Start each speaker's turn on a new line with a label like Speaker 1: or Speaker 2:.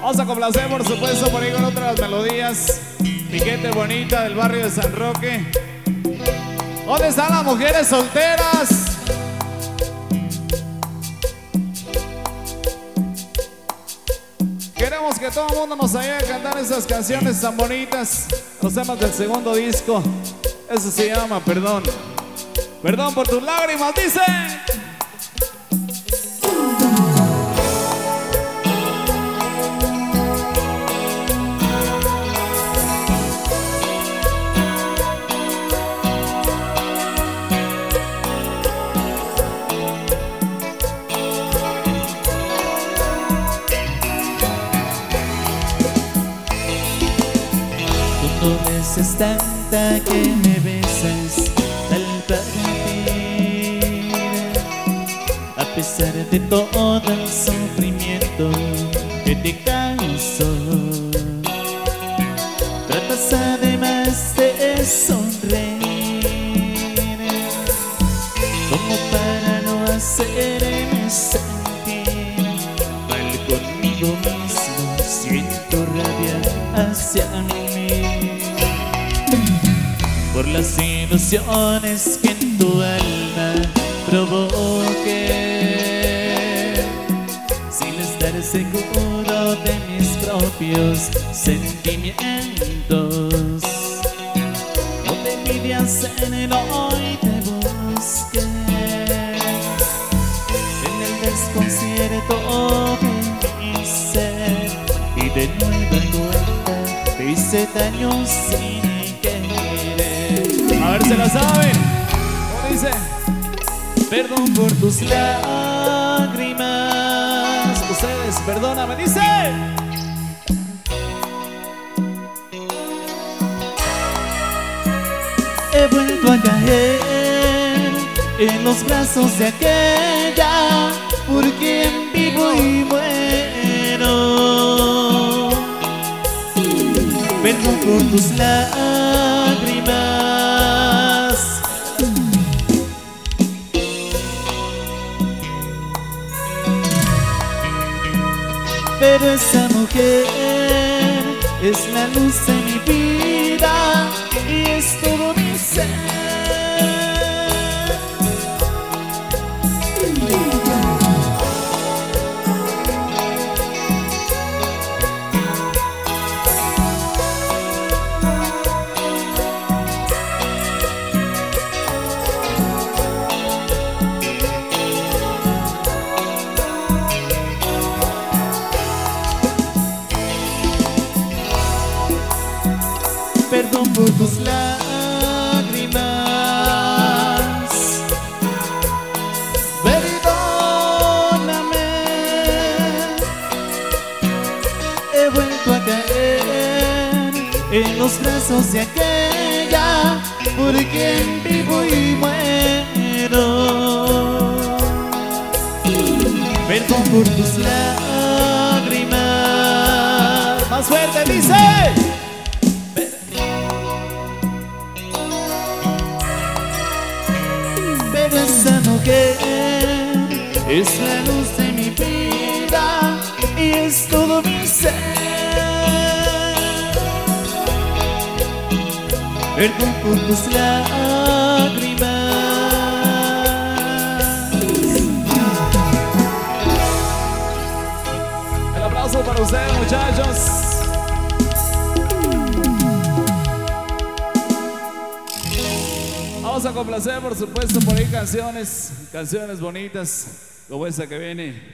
Speaker 1: Vamos a complacer, por supuesto, por ahí con otras melodías. Mi gente bonita del barrio de San Roque. ¿Dónde están las mujeres solteras? Queremos que todo el mundo nos ayude a cantar esas canciones tan bonitas. Los temas del segundo disco. Eso se llama Perdón. Perdón por tus lágrimas, dice.
Speaker 2: Cuando besas tanta que me besas al partir, a pesar de todo el sufrimiento que te causo, tratas además de sonreír, como para no hacerme sentir mal conmigo mismo. Siento rabia hacia mí por las ilusiones que en tu alma provoqué, sin estar seguro de mis propios sentimientos. No te envidia hacerlo y te busqué en el desconcierto de mi ser, y de nueva cuenta te hice daño sin querer.
Speaker 1: A ver, se la saben. ¿Cómo dice?
Speaker 2: Perdón por tus lágrimas.
Speaker 1: Ustedes, perdóname, dice.
Speaker 2: He vuelto a caer en los brazos de aquella por quien vivo y muero. Perdón por tus lágrimas. Pero esa mujer es la luz de mi vida y es todo mi ser. Perdón por tus lágrimas. Perdóname. He vuelto a caer en los brazos de aquella por quien vivo y muero. Perdón por tus lágrimas.
Speaker 1: Más fuerte, dice.
Speaker 2: Pero esa mujer es la luz de mi vida y es todo mi ser. Perdón por tus lágrimas.
Speaker 1: El aplauso para ustedes, muchachos. Vamos a complacer, por supuesto, por ahí canciones bonitas, como esa que viene.